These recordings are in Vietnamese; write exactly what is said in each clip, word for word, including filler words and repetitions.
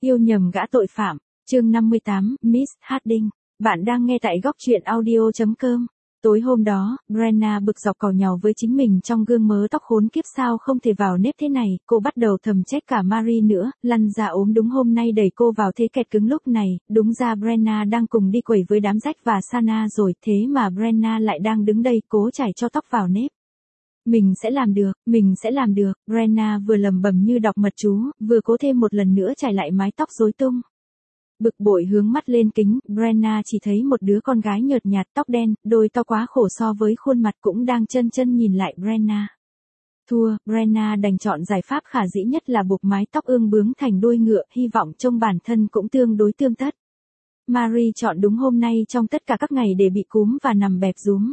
Yêu nhầm gã tội phạm, chương năm mươi tám, Miss Harding. Bạn đang nghe tại góc truyện audio chấm com. Tối hôm đó, Brenna bực dọc càu nhàu với chính mình trong gương mớ tóc khốn kiếp sao không thể vào nếp thế này, cô bắt đầu thầm trách cả Marie nữa, lăn ra ốm đúng hôm nay đẩy cô vào thế kẹt cứng lúc này, đúng ra Brenna đang cùng đi quẩy với đám rách và Sana rồi, thế mà Brenna lại đang đứng đây cố chải cho tóc vào nếp. Mình sẽ làm được, mình sẽ làm được, Brenna vừa lầm bầm như đọc mật chú, vừa cố thêm một lần nữa chải lại mái tóc rối tung. Bực bội hướng mắt lên kính, Brenna chỉ thấy một đứa con gái nhợt nhạt tóc đen, đôi to quá khổ so với khuôn mặt cũng đang chân chân nhìn lại Brenna. Thua, Brenna đành chọn giải pháp khả dĩ nhất là buộc mái tóc ương bướng thành đuôi ngựa, hy vọng trông bản thân cũng tương đối tương tất. Marie chọn đúng hôm nay trong tất cả các ngày để bị cúm và nằm bẹp rúm.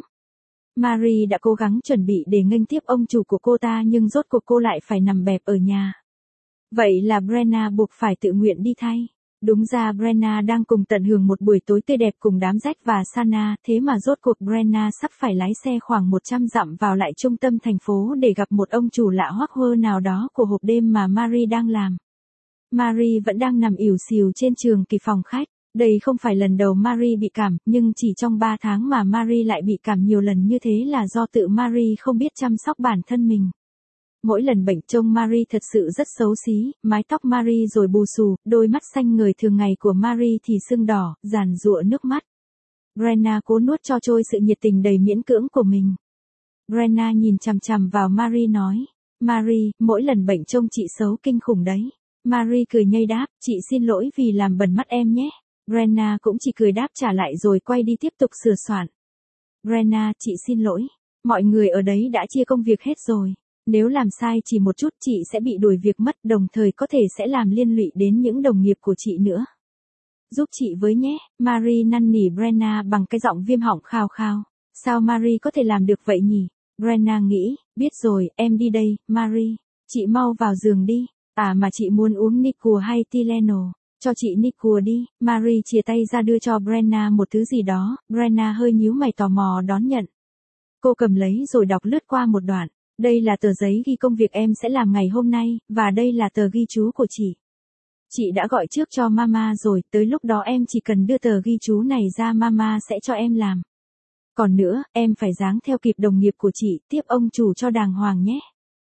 Marie đã cố gắng chuẩn bị để nghênh tiếp ông chủ của cô ta nhưng rốt cuộc cô lại phải nằm bẹp ở nhà. Vậy là Brenna buộc phải tự nguyện đi thay. Đúng ra Brenna đang cùng tận hưởng một buổi tối tươi đẹp cùng đám rách và Sana, thế mà rốt cuộc Brenna sắp phải lái xe khoảng một trăm dặm vào lại trung tâm thành phố để gặp một ông chủ lạ hoắc hơ nào đó của hộp đêm mà Marie đang làm. Marie vẫn đang nằm ỉu xìu trên giường kỳ phòng khách. Đây không phải lần đầu Marie bị cảm, nhưng chỉ trong ba tháng mà Marie lại bị cảm nhiều lần như thế là do tự Marie không biết chăm sóc bản thân mình. Mỗi lần bệnh trông Marie thật sự rất xấu xí, mái tóc Marie rồi bù xù, đôi mắt xanh ngời thường ngày của Marie thì sưng đỏ, giàn giụa nước mắt. Brenna cố nuốt cho trôi sự nhiệt tình đầy miễn cưỡng của mình. Brenna nhìn chằm chằm vào Marie nói, Marie, mỗi lần bệnh trông chị xấu kinh khủng đấy. Marie cười nhây đáp, chị xin lỗi vì làm bẩn mắt em nhé. Brenna cũng chỉ cười đáp trả lại rồi quay đi tiếp tục sửa soạn. Brenna, chị xin lỗi. Mọi người ở đấy đã chia công việc hết rồi. Nếu làm sai chỉ một chút chị sẽ bị đuổi việc mất, đồng thời có thể sẽ làm liên lụy đến những đồng nghiệp của chị nữa. Giúp chị với nhé, Marie năn nỉ Brenna bằng cái giọng viêm họng khao khao. Sao Marie có thể làm được vậy nhỉ? Brenna nghĩ, biết rồi, em đi đây, Marie. Chị mau vào giường đi. À mà chị muốn uống Nicua hay Tylenol? Cho chị Nicua đi. Marie chìa tay ra đưa cho Brenna một thứ gì đó, Brenna hơi nhíu mày tò mò đón nhận. Cô cầm lấy rồi đọc lướt qua một đoạn. Đây là tờ giấy ghi công việc em sẽ làm ngày hôm nay, và đây là tờ ghi chú của chị. Chị đã gọi trước cho mama rồi, tới lúc đó em chỉ cần đưa tờ ghi chú này ra mama sẽ cho em làm. Còn nữa, em phải dáng theo kịp đồng nghiệp của chị, tiếp ông chủ cho đàng hoàng nhé.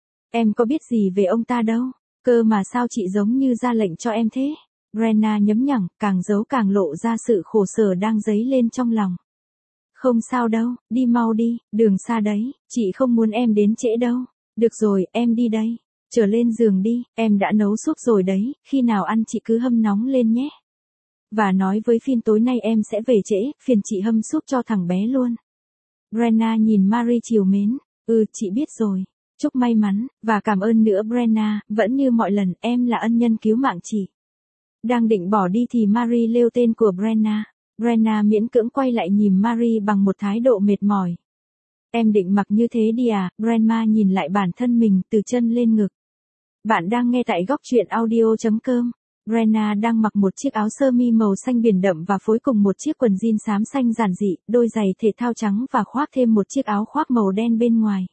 Em có biết gì về ông ta đâu, cơ mà sao chị giống như ra lệnh cho em thế? Brenna nhấm nhẳng, càng giấu càng lộ ra sự khổ sở đang dấy lên trong lòng. Không sao đâu, đi mau đi, đường xa đấy, chị không muốn em đến trễ đâu. Được rồi, em đi đây. Trở lên giường đi, em đã nấu súp rồi đấy, khi nào ăn chị cứ hâm nóng lên nhé. Và nói với Finn tối nay em sẽ về trễ, phiền chị hâm súp cho thằng bé luôn. Brenna nhìn Marie trìu mến, ừ chị biết rồi. Chúc may mắn, và cảm ơn nữa Brenna, vẫn như mọi lần, em là ân nhân cứu mạng chị. Đang định bỏ đi thì Marie lêu tên của Brenna. Brenna miễn cưỡng quay lại nhìn Marie bằng một thái độ mệt mỏi. Em định mặc như thế đi à? Brenna nhìn lại bản thân mình từ chân lên ngực. Bạn đang nghe tại góc truyện audio chấm com. Brenna đang mặc một chiếc áo sơ mi màu xanh biển đậm và phối cùng một chiếc quần jean xám xanh giản dị, đôi giày thể thao trắng và khoác thêm một chiếc áo khoác màu đen bên ngoài.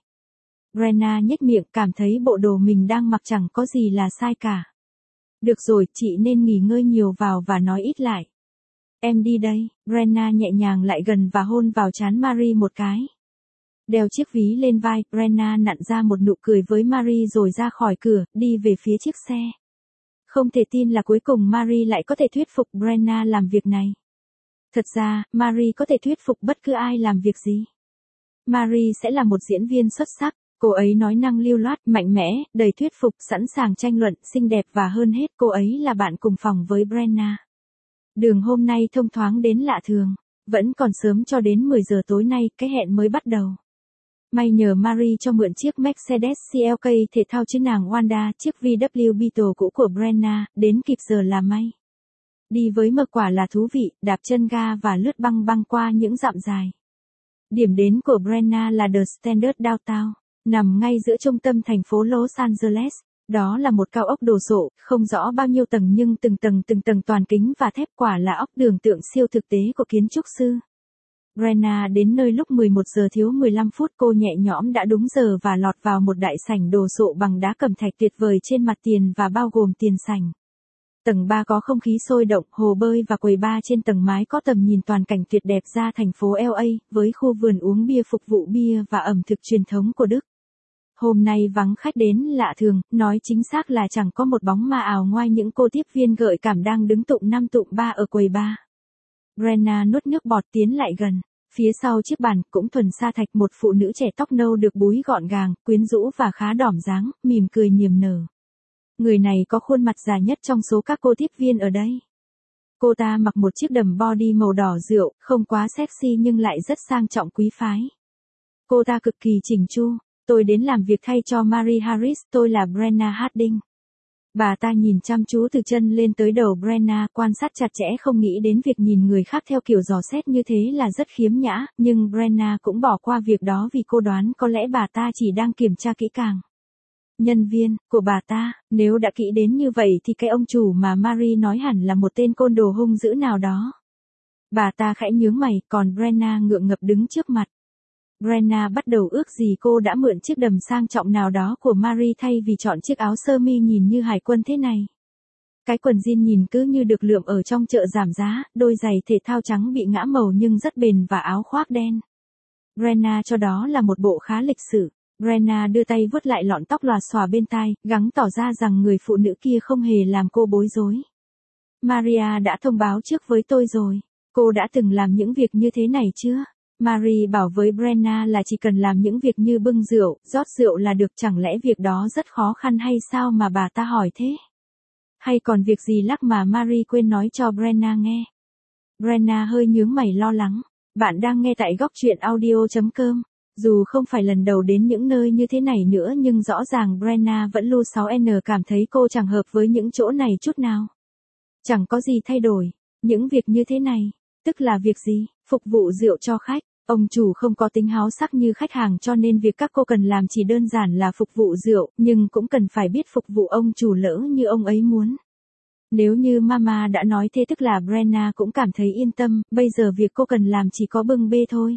Brenna nhếch miệng cảm thấy bộ đồ mình đang mặc chẳng có gì là sai cả. Được rồi, chị nên nghỉ ngơi nhiều vào và nói ít lại. Em đi đây, Brenna nhẹ nhàng lại gần và hôn vào trán Marie một cái. Đeo chiếc ví lên vai, Brenna nặn ra một nụ cười với Marie rồi ra khỏi cửa, đi về phía chiếc xe. Không thể tin là cuối cùng Marie lại có thể thuyết phục Brenna làm việc này. Thật ra, Marie có thể thuyết phục bất cứ ai làm việc gì. Marie sẽ là một diễn viên xuất sắc. Cô ấy nói năng lưu loát, mạnh mẽ, đầy thuyết phục, sẵn sàng tranh luận, xinh đẹp và hơn hết cô ấy là bạn cùng phòng với Brenna. Đường hôm nay thông thoáng đến lạ thường, vẫn còn sớm cho đến mười giờ tối nay, cái hẹn mới bắt đầu. May nhờ Marie cho mượn chiếc Mercedes xê lờ ca thể thao chứ nàng Wanda, chiếc vê kép Beetle cũ của Brenna, đến kịp giờ là may. Đi với mờ quả là thú vị, đạp chân ga và lướt băng băng qua những dặm dài. Điểm đến của Brenna là The Standard Downtown, nằm ngay giữa trung tâm thành phố Los Angeles. Đó là một cao ốc đồ sộ, không rõ bao nhiêu tầng nhưng từng tầng từng tầng toàn kính và thép, quả là ốc tưởng tượng siêu thực tế của kiến trúc sư. Brenna đến nơi lúc mười một giờ thiếu mười lăm phút, cô nhẹ nhõm đã đúng giờ và lọt vào một đại sảnh đồ sộ bằng đá cẩm thạch tuyệt vời trên mặt tiền và bao gồm tiền sảnh. Tầng ba có không khí sôi động, hồ bơi và quầy bar trên tầng mái có tầm nhìn toàn cảnh tuyệt đẹp ra thành phố lờ a, với khu vườn uống bia phục vụ bia và ẩm thực truyền thống của Đức. Hôm nay vắng khách đến lạ thường, nói chính xác là chẳng có một bóng ma ảo ngoài những cô tiếp viên gợi cảm đang đứng tụm năm tụm ba ở quầy bar. Brenna nuốt nước bọt tiến lại gần. Phía sau chiếc bàn, cũng thuần sa thạch, một phụ nữ trẻ tóc nâu được búi gọn gàng, quyến rũ và khá đỏm dáng, mỉm cười niềm nở. Người này có khuôn mặt già nhất trong số các cô tiếp viên ở đây. Cô ta mặc một chiếc đầm body màu đỏ rượu, không quá sexy nhưng lại rất sang trọng quý phái. Cô ta cực kỳ chỉnh chu. Tôi đến làm việc thay cho Mary Harris, tôi là Brenna Harding. Bà ta nhìn chăm chú từ chân lên tới đầu Brenna, quan sát chặt chẽ, không nghĩ đến việc nhìn người khác theo kiểu dò xét như thế là rất khiếm nhã, nhưng Brenna cũng bỏ qua việc đó vì cô đoán có lẽ bà ta chỉ đang kiểm tra kỹ càng. Nhân viên của bà ta, nếu đã kỹ đến như vậy thì cái ông chủ mà Mary nói hẳn là một tên côn đồ hung dữ nào đó. Bà ta khẽ nhướng mày, còn Brenna ngượng ngập đứng trước mặt. Brenna bắt đầu ước gì cô đã mượn chiếc đầm sang trọng nào đó của Mary thay vì chọn chiếc áo sơ mi nhìn như hải quân thế này. Cái quần jean nhìn cứ như được lượm ở trong chợ giảm giá, đôi giày thể thao trắng bị ngã màu nhưng rất bền và áo khoác đen. Brenna cho đó là một bộ khá lịch sự. Brenna đưa tay vuốt lại lọn tóc lòa xòa bên tai, gắng tỏ ra rằng người phụ nữ kia không hề làm cô bối rối. Maria đã thông báo trước với tôi rồi. Cô đã từng làm những việc như thế này chưa? Mary bảo với Brenna là chỉ cần làm những việc như bưng rượu, rót rượu là được, chẳng lẽ việc đó rất khó khăn hay sao mà bà ta hỏi thế? Hay còn việc gì lắc mà Mary quên nói cho Brenna nghe? Brenna hơi nhướng mày lo lắng. Bạn đang nghe tại góc truyện audio chấm com. Dù không phải lần đầu đến những nơi như thế này nữa nhưng rõ ràng Brenna vẫn lưu sáu N cảm thấy cô chẳng hợp với những chỗ này chút nào. Chẳng có gì thay đổi. Những việc như thế này, tức là việc gì? Phục vụ rượu cho khách. Ông chủ không có tính háo sắc như khách hàng cho nên việc các cô cần làm chỉ đơn giản là phục vụ rượu, nhưng cũng cần phải biết phục vụ ông chủ lỡ như ông ấy muốn. Nếu như Mama đã nói thế tức là Brenna cũng cảm thấy yên tâm, bây giờ việc cô cần làm chỉ có bưng bê thôi.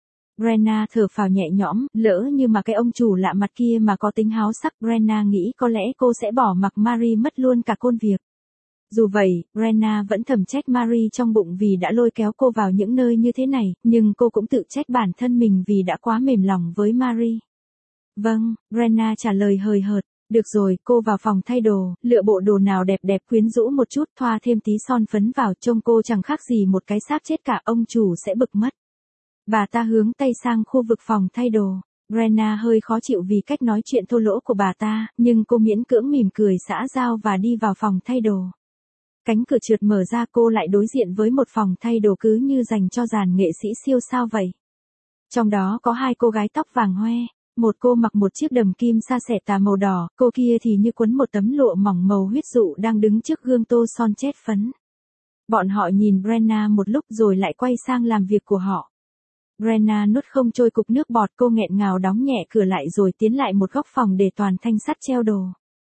Brenna thở phào nhẹ nhõm, lỡ như mà cái ông chủ lạ mặt kia mà có tính háo sắc, Brenna nghĩ có lẽ cô sẽ bỏ mặc Mary mất luôn cả công việc. Dù vậy, Brenna vẫn thầm trách Mary trong bụng vì đã lôi kéo cô vào những nơi như thế này, nhưng cô cũng tự trách bản thân mình vì đã quá mềm lòng với Mary. Vâng, Brenna trả lời hời hợt. Được rồi, cô vào phòng thay đồ, lựa bộ đồ nào đẹp đẹp quyến rũ một chút, thoa thêm tí son phấn vào, trông cô chẳng khác gì một cái xác chết cả, ông chủ sẽ bực mất. Bà ta hướng tay sang khu vực phòng thay đồ. Brenna hơi khó chịu vì cách nói chuyện thô lỗ của bà ta, nhưng cô miễn cưỡng mỉm cười xã giao và đi vào phòng thay đồ. Cánh cửa trượt mở ra, cô lại đối diện với một phòng thay đồ cứ như dành cho dàn nghệ sĩ siêu sao vậy. Trong đó có hai cô gái tóc vàng hoe, một cô mặc một chiếc đầm kim sa xẻ tà màu đỏ, cô kia thì như quấn một tấm lụa mỏng màu huyết dụ đang đứng trước gương tô son chét phấn. Bọn họ nhìn Brenna một lúc rồi lại quay sang làm việc của họ. Brenna nuốt không trôi cục nước bọt, cô nghẹn ngào đóng nhẹ cửa lại rồi tiến lại một góc phòng để toàn thanh sắt treo đồ.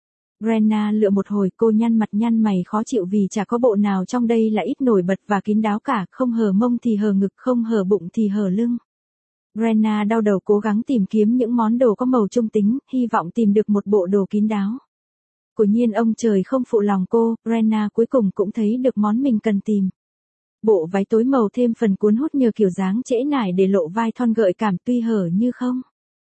Brenna lựa một hồi, cô nhăn mặt nhăn mày khó chịu vì chả có bộ nào trong đây là ít nổi bật và kín đáo cả, không hở mông thì hở ngực, không hở bụng thì hở lưng. Brenna đau đầu cố gắng tìm kiếm những món đồ có màu trung tính, hy vọng tìm được một bộ đồ kín đáo. Quả nhiên ông trời không phụ lòng cô, Brenna cuối cùng cũng thấy được món mình cần tìm. Bộ váy tối màu thêm phần cuốn hút nhờ kiểu dáng trễ nải để lộ vai thon gợi cảm tuy hở như không.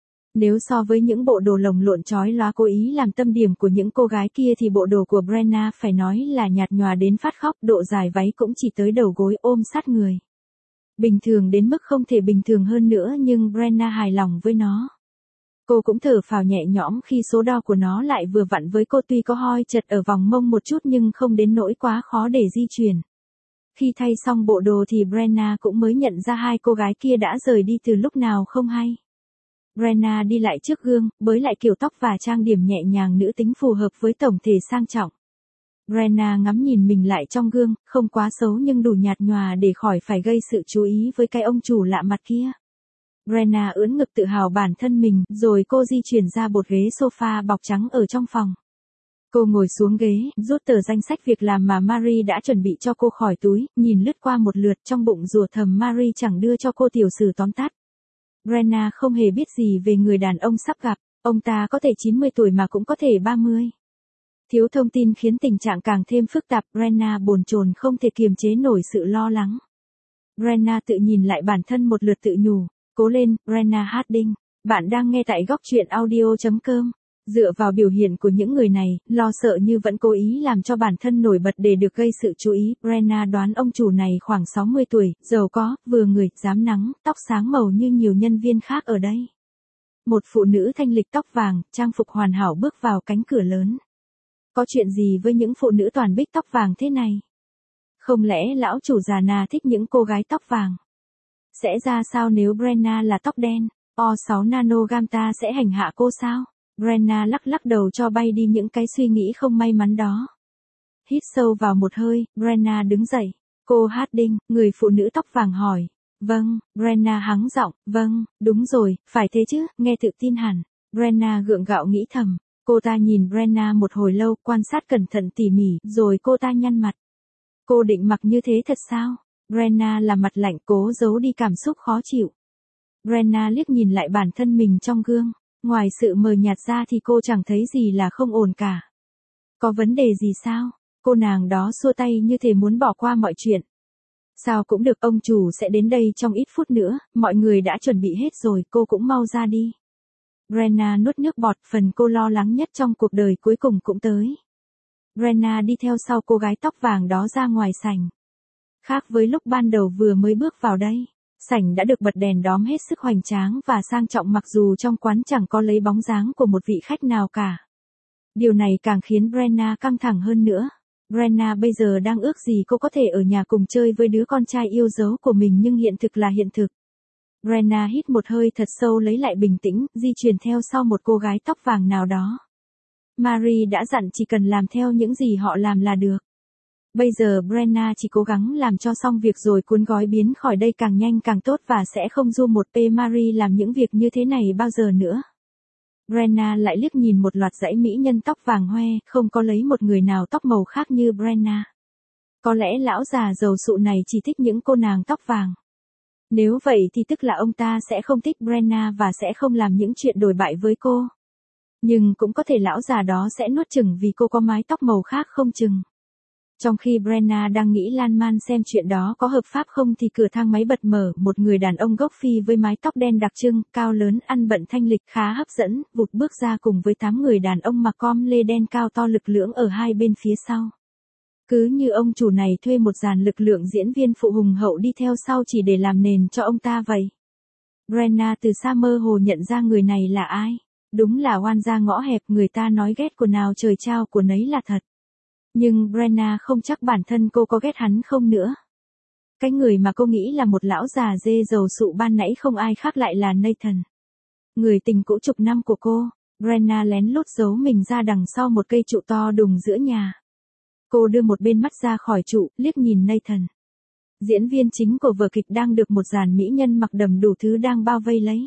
Nếu so với những bộ đồ lồng lộn chói lóa cố ý làm tâm điểm của những cô gái kia thì bộ đồ của Brenna phải nói là nhạt nhòa đến phát khóc, độ dài váy cũng chỉ tới đầu gối ôm sát người. Bình thường đến mức không thể bình thường hơn nữa nhưng Brenna hài lòng với nó. Cô cũng thở phào nhẹ nhõm khi số đo của nó lại vừa vặn với cô, tuy có hoi chật ở vòng mông một chút nhưng không đến nỗi quá khó để di chuyển. Khi thay xong bộ đồ thì Brenna cũng mới nhận ra hai cô gái kia đã rời đi từ lúc nào không hay. Brenna đi lại trước gương, bới lại kiểu tóc và trang điểm nhẹ nhàng nữ tính phù hợp với tổng thể sang trọng. Brenna ngắm nhìn mình lại trong gương, không quá xấu nhưng đủ nhạt nhòa để khỏi phải gây sự chú ý với cái ông chủ lạ mặt kia. Brenna ưỡn ngực tự hào bản thân mình, rồi cô di chuyển ra một ghế sofa bọc trắng ở trong phòng. Cô ngồi xuống ghế, rút tờ danh sách việc làm mà Mary đã chuẩn bị cho cô khỏi túi, nhìn lướt qua một lượt, trong bụng rủa thầm Mary chẳng đưa cho cô tiểu sử tóm tắt. Brenna không hề biết gì về người đàn ông sắp gặp, ông ta có thể chín mươi tuổi mà cũng có thể ba mươi. Thiếu thông tin khiến tình trạng càng thêm phức tạp, Brenna bồn chồn không thể kiềm chế nổi sự lo lắng. Brenna tự nhìn lại bản thân một lượt tự nhủ, cố lên, Brenna Harding. Bạn đang nghe tại góc truyện audio chấm com. Dựa vào biểu hiện của những người này, lo sợ như vẫn cố ý làm cho bản thân nổi bật để được gây sự chú ý, Brenna đoán ông chủ này khoảng sáu mươi tuổi, giàu có, vừa người, dám nắng, tóc sáng màu như nhiều nhân viên khác ở đây. Một phụ nữ thanh lịch tóc vàng, trang phục hoàn hảo bước vào cánh cửa lớn. Có chuyện gì với những phụ nữ toàn bích tóc vàng thế này? Không lẽ lão chủ già nà thích những cô gái tóc vàng? Sẽ ra sao nếu Brenna là tóc đen? O sáu nanogam ta sẽ hành hạ cô sao? Brenna lắc lắc đầu cho bay đi những cái suy nghĩ không may mắn đó. Hít sâu vào một hơi, Brenna đứng dậy. Cô Harding, người phụ nữ tóc vàng hỏi. Vâng, Brenna hắng giọng, vâng, đúng rồi, phải thế chứ, nghe tự tin hẳn. Brenna gượng gạo nghĩ thầm. Cô ta nhìn Brenna một hồi lâu, quan sát cẩn thận tỉ mỉ, rồi cô ta nhăn mặt. Cô định mặc như thế thật sao? Brenna là mặt lạnh cố giấu đi cảm xúc khó chịu. Brenna liếc nhìn lại bản thân mình trong gương. Ngoài sự mờ nhạt ra thì cô chẳng thấy gì là không ổn cả. Có vấn đề gì sao? Cô nàng đó xua tay như thể muốn bỏ qua mọi chuyện. Sao cũng được, ông chủ sẽ đến đây trong ít phút nữa, mọi người đã chuẩn bị hết rồi, cô cũng mau ra đi. Brenna nuốt nước bọt, phần cô lo lắng nhất trong cuộc đời cuối cùng cũng tới. Brenna đi theo sau cô gái tóc vàng đó ra ngoài sảnh. Khác với lúc ban đầu vừa mới bước vào đây, sảnh đã được bật đèn đóm hết sức hoành tráng và sang trọng mặc dù trong quán chẳng có lấy bóng dáng của một vị khách nào cả. Điều này càng khiến Brenna căng thẳng hơn nữa. Brenna bây giờ đang ước gì cô có thể ở nhà cùng chơi với đứa con trai yêu dấu của mình nhưng hiện thực là hiện thực. Brenna hít một hơi thật sâu lấy lại bình tĩnh, di chuyển theo sau một cô gái tóc vàng nào đó. Marie đã dặn chỉ cần làm theo những gì họ làm là được. Bây giờ Brenna chỉ cố gắng làm cho xong việc rồi cuốn gói biến khỏi đây càng nhanh càng tốt và sẽ không du một p Marie làm những việc như thế này bao giờ nữa. Brenna lại liếc nhìn một loạt dãy mỹ nhân tóc vàng hoe, không có lấy một người nào tóc màu khác như Brenna. Có lẽ lão già giàu sụ này chỉ thích những cô nàng tóc vàng. Nếu vậy thì tức là ông ta sẽ không thích Brenna và sẽ không làm những chuyện đồi bại với cô. Nhưng cũng có thể lão già đó sẽ nuốt chửng vì cô có mái tóc màu khác không chừng. Trong khi Brenna đang nghĩ lan man xem chuyện đó có hợp pháp không thì cửa thang máy bật mở, một người đàn ông gốc Phi với mái tóc đen đặc trưng, cao lớn, ăn bận thanh lịch khá hấp dẫn, vụt bước ra cùng với tám người đàn ông mặc com lê đen cao to lực lưỡng ở hai bên phía sau. Cứ như ông chủ này thuê một dàn lực lượng diễn viên phụ hùng hậu đi theo sau chỉ để làm nền cho ông ta vậy. Brenna từ xa mơ hồ nhận ra người này là ai. Đúng là oan gia ngõ hẹp, người ta nói ghét của nào trời trao của nấy là thật. Nhưng Brenna không chắc bản thân cô có ghét hắn không nữa. Cái người mà cô nghĩ là một lão già dê dầu sụ ban nãy không ai khác lại là Nathan. Người tình cũ chục năm của cô. Brenna lén lút giấu mình ra đằng sau một cây trụ to đùng giữa nhà. Cô đưa một bên mắt ra khỏi trụ, liếc nhìn Nathan. Diễn viên chính của vở kịch đang được một dàn mỹ nhân mặc đầm đủ thứ đang bao vây lấy.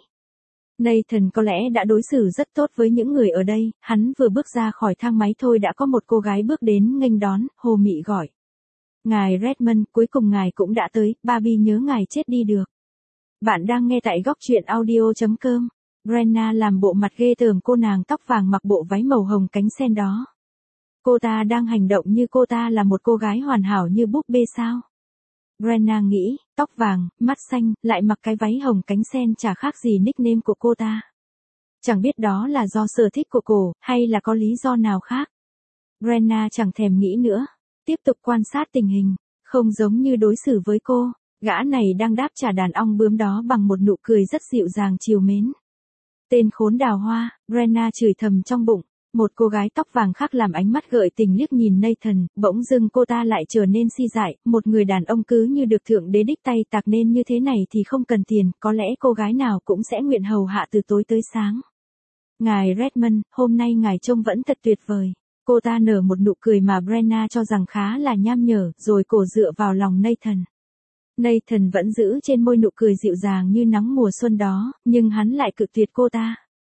Nathan có lẽ đã đối xử rất tốt với những người ở đây, hắn vừa bước ra khỏi thang máy thôi đã có một cô gái bước đến nghênh đón, hồ mị gọi. Ngài Redmond, cuối cùng ngài cũng đã tới, Barbie nhớ ngài chết đi được. Bạn đang nghe tại góc truyện audio chấm com. Brenna làm bộ mặt ghê tởm cô nàng tóc vàng mặc bộ váy màu hồng cánh sen đó. Cô ta đang hành động như cô ta là một cô gái hoàn hảo như búp bê sao? Brenna nghĩ, tóc vàng, mắt xanh, lại mặc cái váy hồng cánh sen chả khác gì nickname của cô ta. Chẳng biết đó là do sở thích của cô, hay là có lý do nào khác. Brenna chẳng thèm nghĩ nữa. Tiếp tục quan sát tình hình, không giống như đối xử với cô. Gã này đang đáp trả đàn ong bướm đó bằng một nụ cười rất dịu dàng trìu mến. Tên khốn đào hoa, Brenna chửi thầm trong bụng. Một cô gái tóc vàng khác làm ánh mắt gợi tình liếc nhìn Nathan, bỗng dưng cô ta lại trở nên si dại, một người đàn ông cứ như được thượng đế đích tay tạc nên như thế này thì không cần tiền, có lẽ cô gái nào cũng sẽ nguyện hầu hạ từ tối tới sáng. Ngài Redmond, hôm nay ngài trông vẫn thật tuyệt vời. Cô ta nở một nụ cười mà Brenna cho rằng khá là nham nhở, rồi cổ dựa vào lòng Nathan. Nathan vẫn giữ trên môi nụ cười dịu dàng như nắng mùa xuân đó, nhưng hắn lại cự tuyệt cô ta.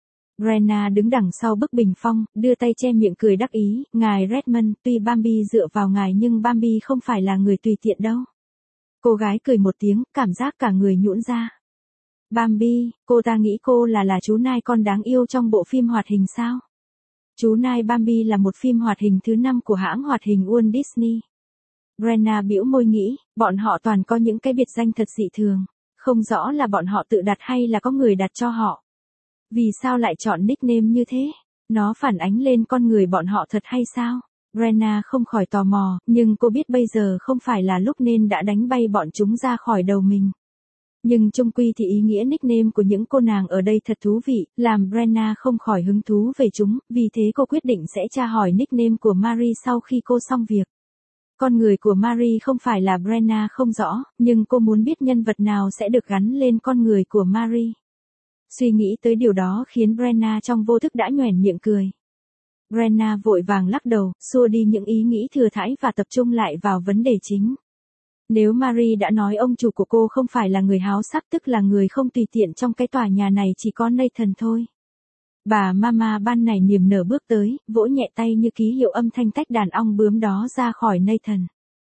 Brenna đứng đằng sau bức bình phong, đưa tay che miệng cười đắc ý, ngài Redmond, tuy Barbie dựa vào ngài nhưng Barbie không phải là người tùy tiện đâu. Cô gái cười một tiếng, cảm giác cả người nhũn ra. Barbie, cô ta nghĩ cô là là chú nai con đáng yêu trong bộ phim hoạt hình sao? Chú Nai Bambi là một phim hoạt hình thứ năm của hãng hoạt hình Walt Disney. Brenna bĩu môi nghĩ, bọn họ toàn có những cái biệt danh thật dị thường. Không rõ là bọn họ tự đặt hay là có người đặt cho họ. Vì sao lại chọn nickname như thế? Nó phản ánh lên con người bọn họ thật hay sao? Brenna không khỏi tò mò, nhưng cô biết bây giờ không phải là lúc nên đã đánh bay bọn chúng ra khỏi đầu mình. Nhưng chung quy thì ý nghĩa nickname của những cô nàng ở đây thật thú vị, làm Brenna không khỏi hứng thú về chúng, vì thế cô quyết định sẽ tra hỏi nickname của Marie sau khi cô xong việc. Con người của Marie không phải là Brenna không rõ, nhưng cô muốn biết nhân vật nào sẽ được gắn lên con người của Marie. Suy nghĩ tới điều đó khiến Brenna trong vô thức đã nhoẻn miệng cười. Brenna vội vàng lắc đầu, xua đi những ý nghĩ thừa thãi và tập trung lại vào vấn đề chính. Nếu Marie đã nói ông chủ của cô không phải là người háo sắc, tức là người không tùy tiện trong cái tòa nhà này, chỉ có Nathan thôi. Bà Mama ban nảy niềm nở bước tới, vỗ nhẹ tay như ký hiệu âm thanh tách đàn ong bướm đó ra khỏi Nathan.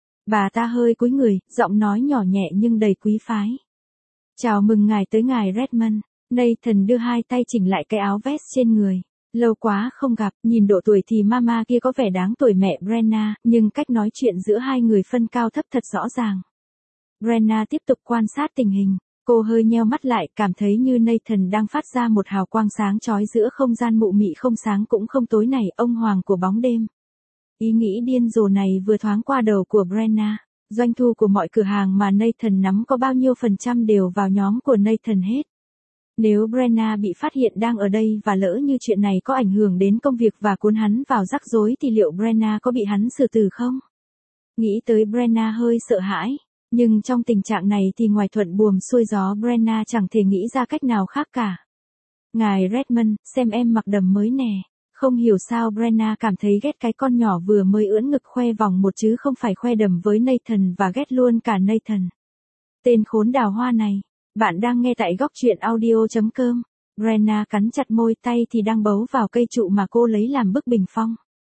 Bà ta hơi cúi người, giọng nói nhỏ nhẹ nhưng đầy quý phái. Chào mừng ngài tới ngài Redmond. Nathan đưa hai tay chỉnh lại cái áo vest trên người. Lâu quá không gặp, nhìn độ tuổi thì Mama kia có vẻ đáng tuổi mẹ Brenna, nhưng cách nói chuyện giữa hai người phân cao thấp thật rõ ràng. Brenna tiếp tục quan sát tình hình. Cô hơi nheo mắt lại, cảm thấy như Nathan đang phát ra một hào quang sáng chói giữa không gian mụ mị không sáng cũng không tối này, ông hoàng của bóng đêm. Ý nghĩ điên rồ này vừa thoáng qua đầu của Brenna. Doanh thu của mọi cửa hàng mà Nathan nắm có bao nhiêu phần trăm đều vào nhóm của Nathan hết. Nếu Brenna bị phát hiện đang ở đây và lỡ như chuyện này có ảnh hưởng đến công việc và cuốn hắn vào rắc rối thì liệu Brenna có bị hắn xử tử không? Nghĩ tới Brenna hơi sợ hãi. Nhưng trong tình trạng này thì ngoài thuận buồm xuôi gió, Brenna chẳng thể nghĩ ra cách nào khác cả. Ngài Redmond, xem em mặc đầm mới nè. Không hiểu sao Brenna cảm thấy ghét cái con nhỏ vừa mới ưỡn ngực khoe vòng một chứ không phải khoe đầm với Nathan, và ghét luôn cả Nathan. Tên khốn đào hoa này. Bạn đang nghe tại góc truyện audio chấm com. Brenna cắn chặt môi, tay thì đang bấu vào cây trụ mà cô lấy làm bức bình phong.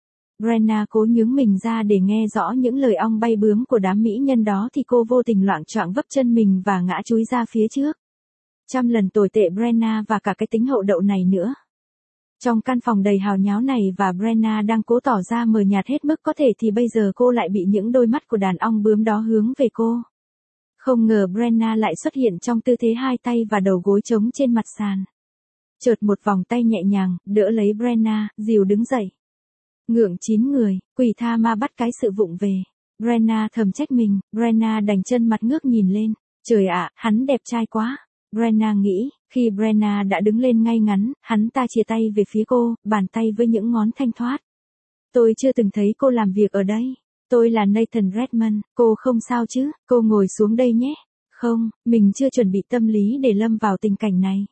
Brenna cố nhướng mình ra để nghe rõ những lời ong bay bướm của đám mỹ nhân đó thì cô vô tình loạng choạng vấp chân mình và ngã chúi ra phía trước. Trăm lần tồi tệ Brenna và cả cái tính hậu đậu này nữa. Trong căn phòng đầy hào nháo này và Brenna đang cố tỏ ra mờ nhạt hết mức có thể thì bây giờ cô lại bị những đôi mắt của đàn ong bướm đó hướng về cô. Không ngờ Brenna lại xuất hiện trong tư thế hai tay và đầu gối trống trên mặt sàn. Chợt một vòng tay nhẹ nhàng, đỡ lấy Brenna, dìu đứng dậy. Ngượng chín người, quỷ tha ma bắt cái sự vụng về. Brenna thầm trách mình, Brenna đành chân mặt ngước nhìn lên. Trời ạ, hắn đẹp trai quá. Brenna nghĩ, khi Brenna đã đứng lên ngay ngắn, hắn ta chia tay về phía cô, bàn tay với những ngón thanh thoát. Tôi chưa từng thấy cô làm việc ở đây. Tôi là Nathan Redmond, cô không sao chứ, cô ngồi xuống đây nhé. Không, mình chưa chuẩn bị tâm lý để lâm vào tình cảnh này.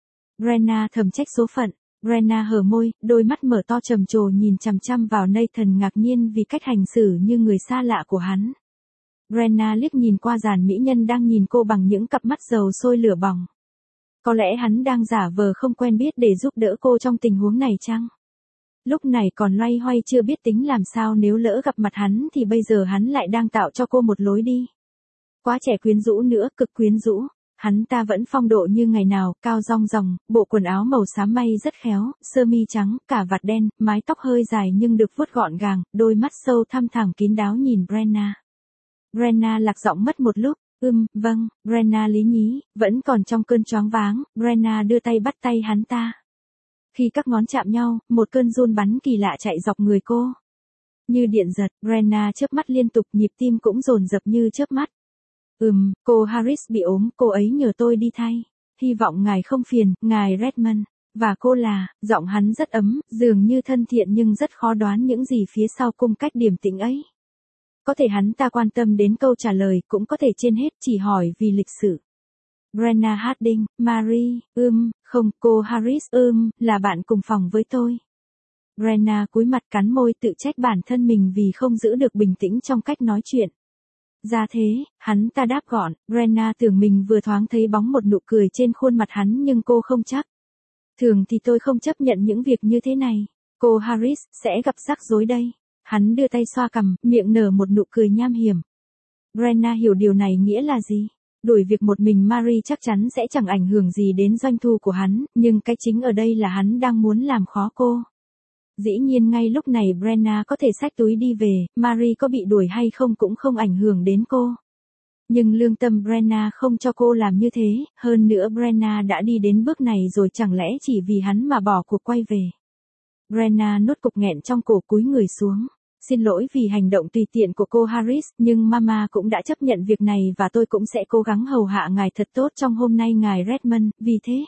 Brenna thầm trách số phận. Brenna hở môi, đôi mắt mở to trầm trồ nhìn chằm chằm vào Nathan, ngạc nhiên vì cách hành xử như người xa lạ của hắn. Brenna liếc nhìn qua dàn mỹ nhân đang nhìn cô bằng những cặp mắt dầu sôi lửa bỏng. Có lẽ hắn đang giả vờ không quen biết để giúp đỡ cô trong tình huống này chăng? Lúc này còn loay hoay chưa biết tính làm sao nếu lỡ gặp mặt hắn thì bây giờ hắn lại đang tạo cho cô một lối đi. Quá trẻ quyến rũ nữa, cực quyến rũ. Hắn ta vẫn phong độ như ngày nào, cao rong ròng, bộ quần áo màu xám may rất khéo, sơ mi trắng, cà vạt đen, mái tóc hơi dài nhưng được vuốt gọn gàng, đôi mắt sâu thăm thẳm kín đáo nhìn Brenna. Brenna lạc giọng mất một lúc, ưm, vâng, Brenna lý nhí, vẫn còn trong cơn choáng váng, Brenna đưa tay bắt tay hắn ta. Khi các ngón chạm nhau, một cơn run bắn kỳ lạ chạy dọc người cô. Như điện giật, Brenna chớp mắt liên tục, nhịp tim cũng dồn dập như chớp mắt. Ừm, cô Harris bị ốm, cô ấy nhờ tôi đi thay. Hy vọng ngài không phiền, ngài Redmond. Và cô là, giọng hắn rất ấm, dường như thân thiện nhưng rất khó đoán những gì phía sau cung cách điềm tĩnh ấy. Có thể hắn ta quan tâm đến câu trả lời, cũng có thể trên hết chỉ hỏi vì lịch sử. Brenna Harding, Marie, ưm, không, cô Harris, ưm, là bạn cùng phòng với tôi. Brenna cúi mặt cắn môi tự trách bản thân mình vì không giữ được bình tĩnh trong cách nói chuyện. Ra thế, hắn ta đáp gọn, Brenna tưởng mình vừa thoáng thấy bóng một nụ cười trên khuôn mặt hắn nhưng cô không chắc. Thường thì tôi không chấp nhận những việc như thế này. Cô Harris, sẽ gặp rắc rối đây. Hắn đưa tay xoa cằm, miệng nở một nụ cười nham hiểm. Brenna hiểu điều này nghĩa là gì. Đuổi việc một mình Marie chắc chắn sẽ chẳng ảnh hưởng gì đến doanh thu của hắn, nhưng cái chính ở đây là hắn đang muốn làm khó cô. Dĩ nhiên ngay lúc này Brenna có thể xách túi đi về, Marie có bị đuổi hay không cũng không ảnh hưởng đến cô. Nhưng lương tâm Brenna không cho cô làm như thế, hơn nữa Brenna đã đi đến bước này rồi chẳng lẽ chỉ vì hắn mà bỏ cuộc quay về. Brenna nuốt cục nghẹn trong cổ cúi người xuống. Xin lỗi vì hành động tùy tiện của cô Harris, nhưng Mama cũng đã chấp nhận việc này và tôi cũng sẽ cố gắng hầu hạ ngài thật tốt trong hôm nay ngài Redmond, vì thế.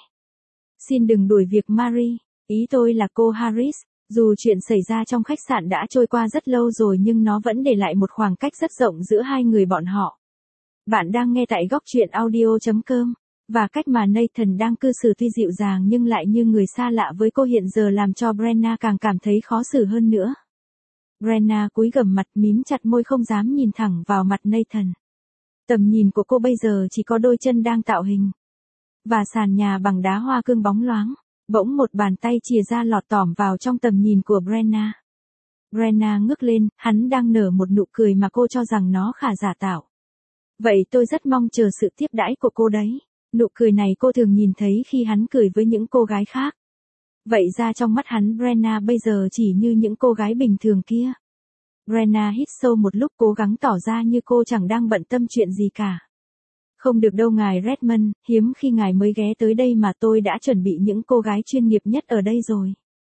Xin đừng đuổi việc Marie, ý tôi là cô Harris. Dù chuyện xảy ra trong khách sạn đã trôi qua rất lâu rồi nhưng nó vẫn để lại một khoảng cách rất rộng giữa hai người bọn họ. Bạn đang nghe tại góc truyện audio.com, và cách mà Nathan đang cư xử tuy dịu dàng nhưng lại như người xa lạ với cô hiện giờ làm cho Brenna càng cảm thấy khó xử hơn nữa. Brenna cúi gằm mặt mím chặt môi không dám nhìn thẳng vào mặt Nathan. Tầm nhìn của cô bây giờ chỉ có đôi chân đang tạo hình. Và sàn nhà bằng đá hoa cương bóng loáng. Bỗng một bàn tay chìa ra lọt tỏm vào trong tầm nhìn của Brenna. Brenna ngước lên, hắn đang nở một nụ cười mà cô cho rằng nó khả giả tạo. Vậy tôi rất mong chờ sự tiếp đãi của cô đấy. Nụ cười này cô thường nhìn thấy khi hắn cười với những cô gái khác. Vậy ra trong mắt hắn Brenna bây giờ chỉ như những cô gái bình thường kia. Brenna hít sâu một lúc cố gắng tỏ ra như cô chẳng đang bận tâm chuyện gì cả. Không được đâu ngài Redmond, hiếm khi ngài mới ghé tới đây mà tôi đã chuẩn bị những cô gái chuyên nghiệp nhất ở đây rồi.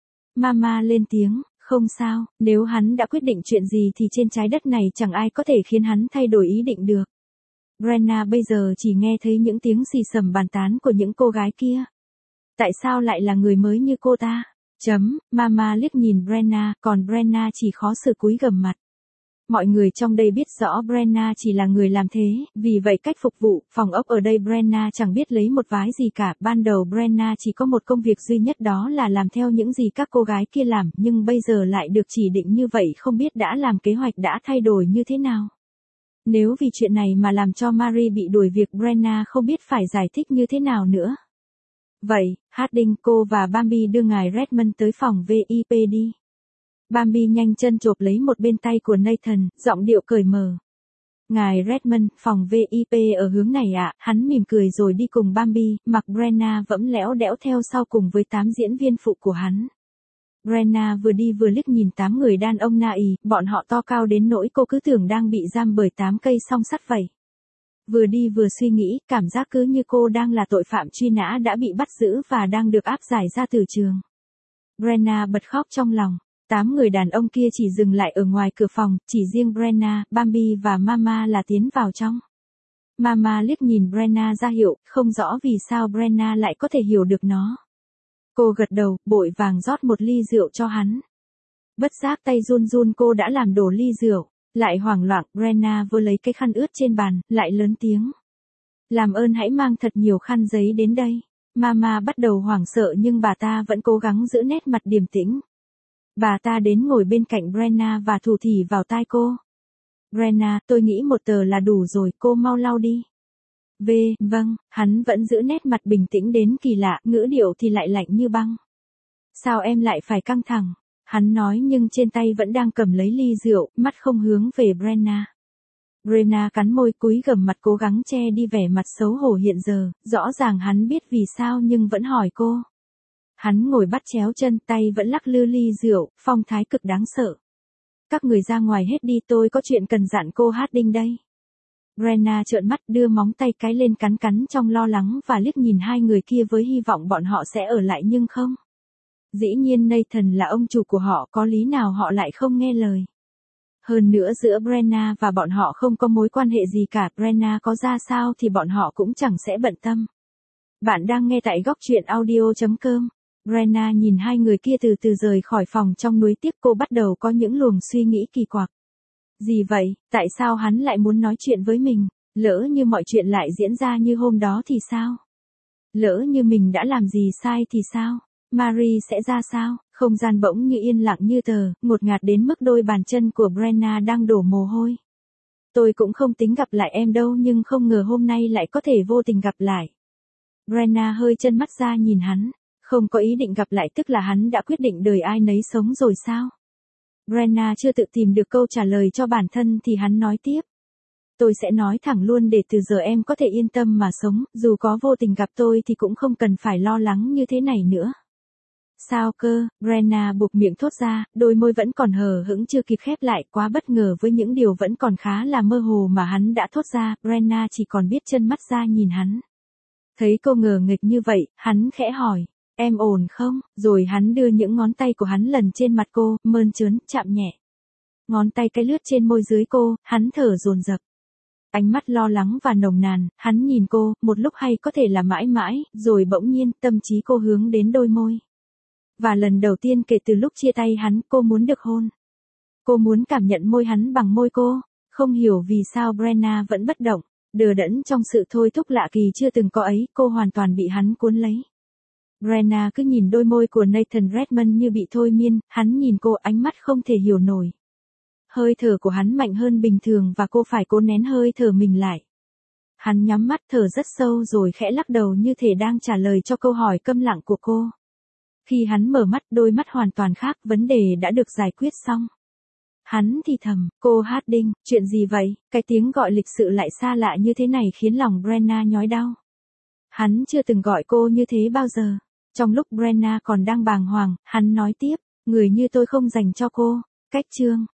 Mama lên tiếng, không sao, nếu hắn đã quyết định chuyện gì thì trên trái đất này chẳng ai có thể khiến hắn thay đổi ý định được. Brenna bây giờ chỉ nghe thấy những tiếng xì xầm bàn tán của những cô gái kia. Tại sao lại là người mới như cô ta? Chấm, Mama liếc nhìn Brenna, còn Brenna chỉ khó xử cúi gằm mặt. Mọi người trong đây biết rõ Brenna chỉ là người làm thế, vì vậy cách phục vụ, phòng ốc ở đây Brenna chẳng biết lấy một vái gì cả. Ban đầu Brenna chỉ có một công việc duy nhất đó là làm theo những gì các cô gái kia làm, nhưng bây giờ lại được chỉ định như vậy không biết đã làm kế hoạch đã thay đổi như thế nào. Nếu vì chuyện này mà làm cho Marie bị đuổi việc Brenna không biết phải giải thích như thế nào nữa. Vậy, Harding cô và Bambi đưa ngài Redmond tới phòng vê i pê đi. Bambi nhanh chân chộp lấy một bên tay của Nathan, giọng điệu cởi mở. Ngài Redmond, phòng vê i pê ở hướng này ạ, à? Hắn mỉm cười rồi đi cùng Bambi, mặc Brenna vẫm lẽo đẽo theo sau cùng với tám diễn viên phụ của hắn. Brenna vừa đi vừa liếc nhìn tám người đàn ông na ì, bọn họ to cao đến nỗi cô cứ tưởng đang bị giam bởi tám cây song sắt vậy. Vừa đi vừa suy nghĩ, cảm giác cứ như cô đang là tội phạm truy nã đã bị bắt giữ và đang được áp giải ra từ trường. Brenna bật khóc trong lòng. Tám người đàn ông kia chỉ dừng lại ở ngoài cửa phòng, chỉ riêng Brenna, Bambi và Mama là tiến vào trong. Mama liếc nhìn Brenna ra hiệu, không rõ vì sao Brenna lại có thể hiểu được nó. Cô gật đầu, bội vàng rót một ly rượu cho hắn. Bất giác tay run run cô đã làm đổ ly rượu, lại hoảng loạn, Brenna vừa lấy cái khăn ướt trên bàn, lại lớn tiếng. Làm ơn hãy mang thật nhiều khăn giấy đến đây. Mama bắt đầu hoảng sợ nhưng bà ta vẫn cố gắng giữ nét mặt điềm tĩnh. Bà ta đến ngồi bên cạnh Brenna và thủ thỉ vào tai cô. Brenna, tôi nghĩ một tờ là đủ rồi, cô mau lau đi. V, vâng, hắn vẫn giữ nét mặt bình tĩnh đến kỳ lạ, ngữ điệu thì lại lạnh như băng. Sao em lại phải căng thẳng? Hắn nói nhưng trên tay vẫn đang cầm lấy ly rượu, mắt không hướng về Brenna. Brenna cắn môi cúi gằm mặt cố gắng che đi vẻ mặt xấu hổ hiện giờ, rõ ràng hắn biết vì sao nhưng vẫn hỏi cô. Hắn ngồi bắt chéo chân, tay vẫn lắc lư ly rượu, phong thái cực đáng sợ. Các người ra ngoài hết đi, tôi có chuyện cần dặn cô Harding đây. Brenna trợn mắt đưa móng tay cái lên cắn cắn trong lo lắng và liếc nhìn hai người kia với hy vọng bọn họ sẽ ở lại nhưng không. Dĩ nhiên Nathan là ông chủ của họ, có lý nào họ lại không nghe lời. Hơn nữa giữa Brenna và bọn họ không có mối quan hệ gì cả, Brenna có ra sao thì bọn họ cũng chẳng sẽ bận tâm. Bạn đang nghe tại góc truyện audio.com. Brenna nhìn hai người kia từ từ rời khỏi phòng trong nuối tiếc, cô bắt đầu có những luồng suy nghĩ kỳ quặc. Gì vậy, tại sao hắn lại muốn nói chuyện với mình, lỡ như mọi chuyện lại diễn ra như hôm đó thì sao? Lỡ như mình đã làm gì sai thì sao? Marie sẽ ra sao? Không gian bỗng như yên lặng như tờ, ngột ngạt đến mức đôi bàn chân của Brenna đang đổ mồ hôi. Tôi cũng không tính gặp lại em đâu nhưng không ngờ hôm nay lại có thể vô tình gặp lại. Brenna hơi chân mắt ra nhìn hắn. Không có ý định gặp lại tức là hắn đã quyết định đời ai nấy sống rồi sao? Brenna chưa tự tìm được câu trả lời cho bản thân thì hắn nói tiếp. Tôi sẽ nói thẳng luôn để từ giờ em có thể yên tâm mà sống, dù có vô tình gặp tôi thì cũng không cần phải lo lắng như thế này nữa. Sao cơ, Brenna buộc miệng thốt ra, đôi môi vẫn còn hờ hững chưa kịp khép lại, quá bất ngờ với những điều vẫn còn khá là mơ hồ mà hắn đã thốt ra, Brenna chỉ còn biết chân mắt ra nhìn hắn. Thấy cô ngờ nghịch như vậy, hắn khẽ hỏi, em ổn không? Rồi hắn đưa những ngón tay của hắn lần trên mặt cô, mơn trớn, chạm nhẹ. Ngón tay cái lướt trên môi dưới cô, hắn thở dồn dập. Ánh mắt lo lắng và nồng nàn, hắn nhìn cô, một lúc hay có thể là mãi mãi, rồi bỗng nhiên, tâm trí cô hướng đến đôi môi. Và lần đầu tiên kể từ lúc chia tay hắn, cô muốn được hôn. Cô muốn cảm nhận môi hắn bằng môi cô. Không hiểu vì sao Brenna vẫn bất động, đờ đẫn trong sự thôi thúc lạ kỳ chưa từng có ấy, cô hoàn toàn bị hắn cuốn lấy. Brenna cứ nhìn đôi môi của Nathan Redmond như bị thôi miên, hắn nhìn cô ánh mắt không thể hiểu nổi. Hơi thở của hắn mạnh hơn bình thường và cô phải cố nén hơi thở mình lại. Hắn nhắm mắt thở rất sâu rồi khẽ lắc đầu như thể đang trả lời cho câu hỏi câm lặng của cô. Khi hắn mở mắt, đôi mắt hoàn toàn khác, vấn đề đã được giải quyết xong. Hắn thì thầm, cô Harding, chuyện gì vậy? Cái tiếng gọi lịch sự lại xa lạ như thế này khiến lòng Brenna nhói đau. Hắn chưa từng gọi cô như thế bao giờ. Trong lúc Brenna còn đang bàng hoàng, hắn nói tiếp, người như tôi không dành cho cô. Cách chương